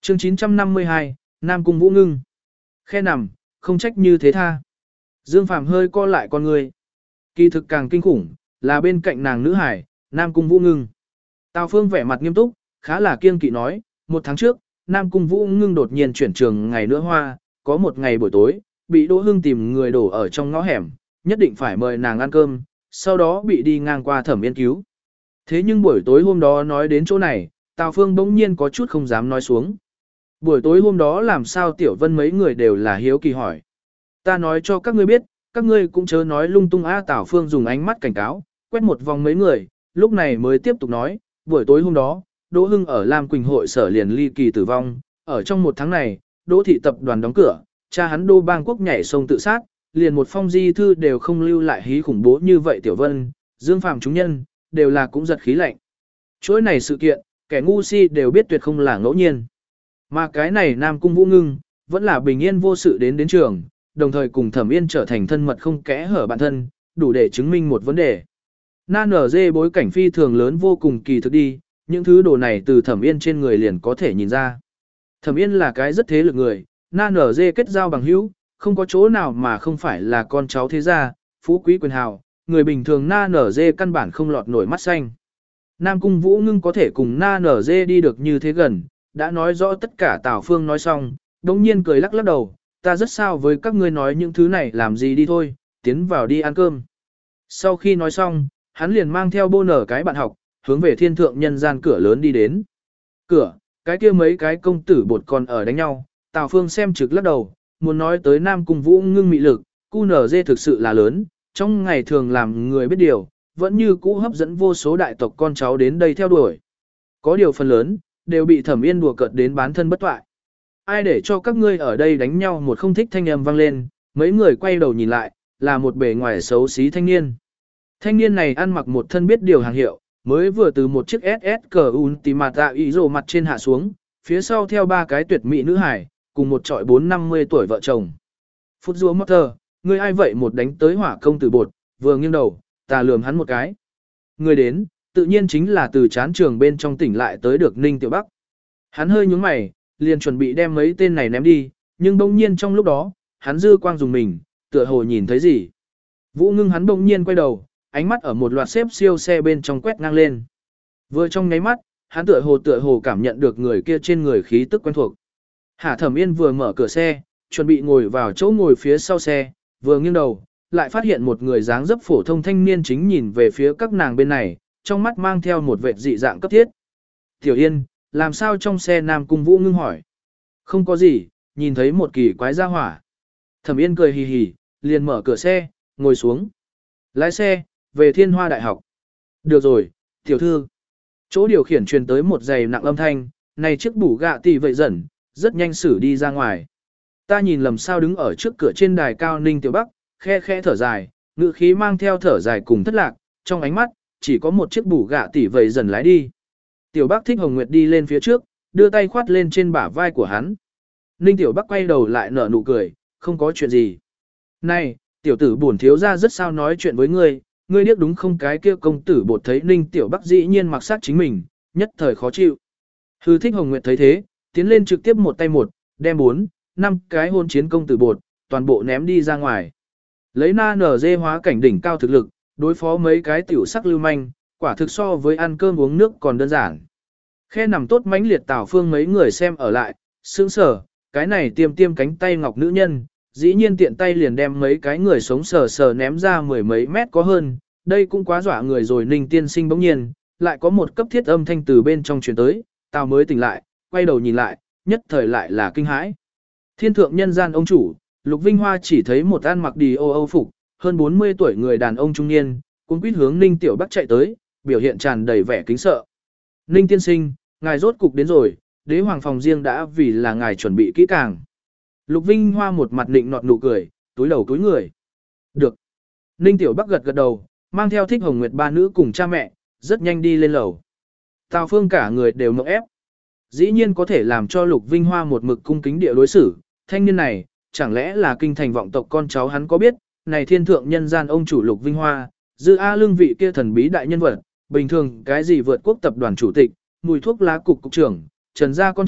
Chương 952, Nam Cung Vũ Ngưng. Khe nằm, không trách như thế tha. Dương Phàm hơi co lại con người. Kỳ thực càng kinh khủng, là bên cạnh nàng nữ hải, Nam Cung Vũ Ngưng. Tào Phương vẻ mặt nghiêm túc, khá là kiêng kỵ nói, 1 tháng trước, Nam Cung Vũ Ngưng đột nhiên chuyển trường ngày nữa hoa, có một ngày buổi tối, bị Đỗ Hưng tìm người đổ ở trong ngõ hẻm, nhất định phải mời nàng ăn cơm, sau đó bị đi ngang qua Thẩm Yên cứu. Thế nhưng buổi tối hôm đó nói đến chỗ này, Tào Phương bỗng nhiên có chút không dám nói xuống. Buổi tối hôm đó làm sao Tiểu Vân mấy người đều là hiếu kỳ hỏi. Ta nói cho các ngươi biết, các ngươi cũng chớ nói lung tung a. Tào Phương dùng ánh mắt cảnh cáo, quét một vòng mấy người, lúc này mới tiếp tục nói, buổi tối hôm đó, Đỗ Hưng ở Lam Quỳnh hội sở liền ly kỳ tử vong, ở trong 1 tháng này, Đỗ thị tập đoàn đóng cửa, cha hắn Đô Bang Quốc nhảy sông tự sát, liền một phong di thư đều không lưu lại, hí khủng bố như vậy. Tiểu Vân, Dương Phàm chúng nhân, đều là cũng giật khí lạnh. Chuỗi này sự kiện, kẻ ngu si đều biết tuyệt không là ngẫu nhiên. Mà cái này Nam Cung Vũ Ngưng, vẫn là bình yên vô sự đến trường, đồng thời cùng Thẩm Yên trở thành thân mật không kẽ hở bạn thân, đủ để chứng minh một vấn đề. Nan ở dê bối cảnh phi thường lớn vô cùng kỳ thực đi, những thứ đồ này từ Thẩm Yên trên người liền có thể nhìn ra. Thẩm Yên là cái rất thế lực người, Nan ở dê kết giao bằng hữu, không có chỗ nào mà không phải là con cháu thế gia, phú quý quyền hào, người bình thường Nan ở dê căn bản không lọt nổi mắt xanh. Nam Cung Vũ Ngưng có thể cùng Nan ở dê đi được như thế gần, đã nói rõ tất cả. Tào Phương nói xong, đống nhiên cười lắc lắc đầu, ta rất sao với các ngươi nói những thứ này làm gì đi thôi, tiến vào đi ăn cơm. Sau khi nói xong, hắn liền mang theo bô nở cái bạn học, hướng về Thiên Thượng Nhân Gian cửa lớn đi đến. Cửa, cái kia mấy cái công tử bột còn ở đánh nhau, Tào Phương xem trực lắc đầu, muốn nói tới Nam Cung Vũ Ngưng mị lực, QNZ thực sự là lớn, trong ngày thường làm người biết điều, vẫn như cũ hấp dẫn vô số đại tộc con cháu đến đây theo đuổi. Có điều phần lớn, đều bị Thẩm Yên đùa cợt đến bán thân bất toại. Ai để cho các ngươi ở đây đánh nhau? Một không thích thanh âm vang lên, mấy người quay đầu nhìn lại, là một bề ngoài xấu xí thanh niên. Thanh niên này ăn mặc một thân biết điều hàng hiệu, mới vừa từ một chiếc SS cờ Ultimate Izo mặt trên hạ xuống, phía sau theo 3 cái tuyệt mỹ nữ hải, cùng một trọi 4-50 tuổi vợ chồng. Phút rùa Motter, người ai vậy? Một đánh tới hỏa công tử bột, vừa nghiêng đầu, ta lườm hắn một cái. Người đến, tự nhiên chính là từ chán trường bên trong tỉnh lại tới được Ninh Tiểu Bắc. Hắn hơi nhướng mày, liền chuẩn bị đem mấy tên này ném đi, nhưng bỗng nhiên trong lúc đó, hắn dư quang dùng mình, tựa hồ nhìn thấy gì. Vũ Ngưng hắn bỗng nhiên quay đầu, ánh mắt ở một loạt xếp siêu xe bên trong quét ngang lên. Vừa trong nháy mắt, hắn tựa hồ cảm nhận được người kia trên người khí tức quen thuộc. Hà Thẩm Yên vừa mở cửa xe, chuẩn bị ngồi vào chỗ ngồi phía sau xe, vừa nghiêng đầu, lại phát hiện một người dáng dấp phổ thông thanh niên chính nhìn về phía các nàng bên này, trong mắt mang theo một vệt dị dạng cấp thiết. Tiểu Yên, làm sao trong xe? Nam Cung Vũ Ngưng hỏi. Không có gì, nhìn thấy một kỳ quái gia hỏa. Thẩm Yên cười hì hì, liền mở cửa xe, ngồi xuống. Lái xe, về Thiên Hoa Đại học. Được rồi, tiểu thư. Chỗ điều khiển truyền tới một giày nặng âm thanh, này chiếc bủ gạ tỷ vậy dần, rất nhanh xử đi ra ngoài. Ta nhìn lầm sao? Đứng ở trước cửa trên đài cao Ninh Tiểu Bắc, khe khẽ thở dài, ngữ khí mang theo thở dài cùng thất lạc, trong ánh mắt, chỉ có một chiếc bủ gạ tỷ vậy dần lái đi. Tiểu Bắc Thích Hồng Nguyệt đi lên phía trước, đưa tay khoát lên trên bả vai của hắn. Ninh Tiểu Bắc quay đầu lại nở nụ cười, không có chuyện gì. Này, tiểu tử bổn thiếu gia rất sao nói chuyện với ngươi, ngươi điếc đúng không? Cái kia công tử bột thấy Ninh Tiểu Bắc dĩ nhiên mặc sát chính mình, nhất thời khó chịu. Hư Thích Hồng Nguyệt thấy thế, tiến lên trực tiếp một tay đem 4-5 cái hôn chiến công tử bột, toàn bộ ném đi ra ngoài. Lấy na nở dê hóa cảnh đỉnh cao thực lực, đối phó mấy cái tiểu sắc lưu manh, quả thực so với ăn cơm uống nước còn đơn giản. Khe nằm tốt mãnh liệt. Tào Phương mấy người xem ở lại, sững sờ, cái này tiêm cánh tay ngọc nữ nhân, dĩ nhiên tiện tay liền đem mấy cái người sống sờ ném ra 10 mấy mét có hơn, đây cũng quá dọa người rồi. Ninh tiên sinh bỗng nhiên, lại có một cấp thiết âm thanh từ bên trong truyền tới, Tào mới tỉnh lại, quay đầu nhìn lại, nhất thời lại là kinh hãi. Thiên Thượng Nhân Gian ông chủ, Lục Vinh Hoa chỉ thấy một ăn mặc đi âu phục, hơn 40 tuổi người đàn ông trung niên, cuống quýt hướng Ninh Tiểu Bắc chạy tới, biểu hiện tràn đầy vẻ kính sợ. Ninh tiên sinh, ngài rốt cục đến rồi, đế hoàng phòng riêng đã vì là ngài chuẩn bị kỹ càng. Lục Vinh Hoa một mặt nịnh nọt nụ cười, túi đầu túi người. Được. Ninh Tiểu Bắc gật gật đầu, mang theo Thích Hồng Nguyệt 3 nữ cùng cha mẹ, rất nhanh đi lên lầu. Tào Phương cả người đều ngộp ép. Dĩ nhiên có thể làm cho Lục Vinh Hoa một mực cung kính địa đối xử, thanh niên này, chẳng lẽ là kinh thành vọng tộc con cháu hắn có biết, này Thiên Thượng Nhân Gian ông chủ Lục Vinh Hoa, Dư A Lương vị kia thần bí đại nhân vật, bình thường cái gì vượt quốc tập đoàn chủ tịch, mùi thuốc lá cục cục trưởng, Trần gia con cháu,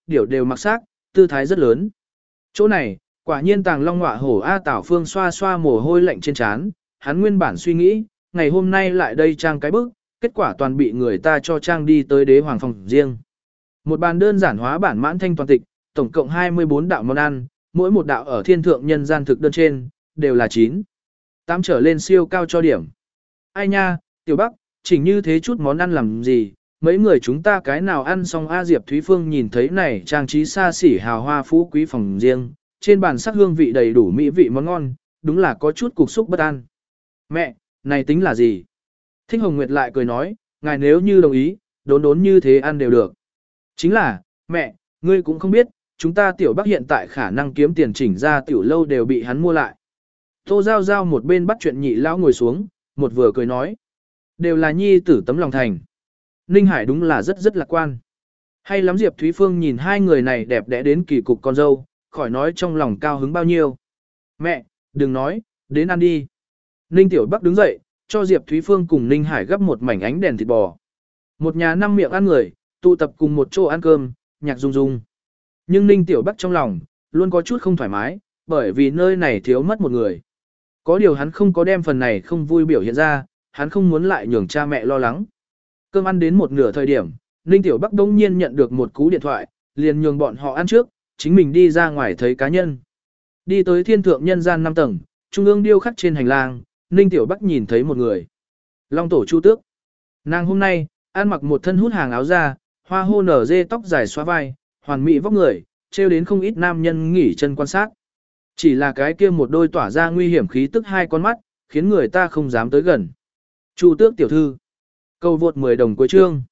điểu đều mặc xác, tư thái rất lớn. Chỗ này, quả nhiên tàng long ngọa hổ A Tảo Phương xoa xoa mồ hôi lạnh trên trán, hắn nguyên bản suy nghĩ, ngày hôm nay lại đây trang cái bức, kết quả toàn bị người ta cho trang đi tới đế hoàng phòng riêng. Một bàn đơn giản hóa bản mãn thanh toàn tịch, tổng cộng 24 đạo món ăn, mỗi một đạo ở thiên thượng nhân gian thực đơn trên, đều là 9. 8 trở lên siêu cao cho điểm. Ai nha, Tiểu Bắc, chỉnh như thế chút món ăn làm gì, mấy người chúng ta cái nào ăn xong A Diệp Thúy Phương nhìn thấy này trang trí xa xỉ hào hoa phú quý phòng riêng, trên bàn sắc hương vị đầy đủ mỹ vị món ngon, đúng là có chút cục xúc bất an. Mẹ, này tính là gì? Thích Hồng Nguyệt lại cười nói, ngài nếu như đồng ý, đốn đốn như thế ăn đều được. Chính là, mẹ, ngươi cũng không biết, chúng ta Tiểu Bắc hiện tại khả năng kiếm tiền chỉnh ra tiểu lâu đều bị hắn mua lại. Tô Giao Giao một bên bắt chuyện nhị lão ngồi xuống, một vừa cười nói. Đều là nhi tử tấm lòng thành. Ninh Hải đúng là rất lạc quan. Hay lắm Diệp Thúy Phương nhìn hai người này đẹp đẽ đến kỳ cục con dâu, khỏi nói trong lòng cao hứng bao nhiêu. Mẹ, đừng nói, đến ăn đi. Ninh Tiểu Bắc đứng dậy, cho Diệp Thúy Phương cùng Ninh Hải gấp một mảnh ánh đèn thịt bò. Một nhà 5 miệng ăn người, tụ tập cùng một chỗ ăn cơm, nhạc rung rung. Nhưng Ninh Tiểu Bắc trong lòng, luôn có chút không thoải mái, bởi vì nơi này thiếu mất một người. Có điều hắn không có đem phần này không vui biểu hiện ra, hắn không muốn lại nhường cha mẹ lo lắng. Cơm ăn đến một nửa thời điểm, Ninh Tiểu Bắc đông nhiên nhận được một cú điện thoại, liền nhường bọn họ ăn trước, chính mình đi ra ngoài thấy cá nhân. Đi tới thiên thượng nhân gian 5 tầng, trung ương điêu khắc trên hành lang, Ninh Tiểu Bắc nhìn thấy một người. Long tổ Chu Tước. Nàng hôm nay, ăn mặc một thân hút hàng áo da, hoa hô nở dê tóc dài xóa vai, hoàn mỹ vóc người, trêu đến không ít nam nhân nghỉ chân quan sát. Chỉ là cái kia một đôi tỏa ra nguy hiểm khí tức hai con mắt, khiến người ta không dám tới gần. Chu Tước tiểu thư. Câu vượt 10 đồng cuối chương.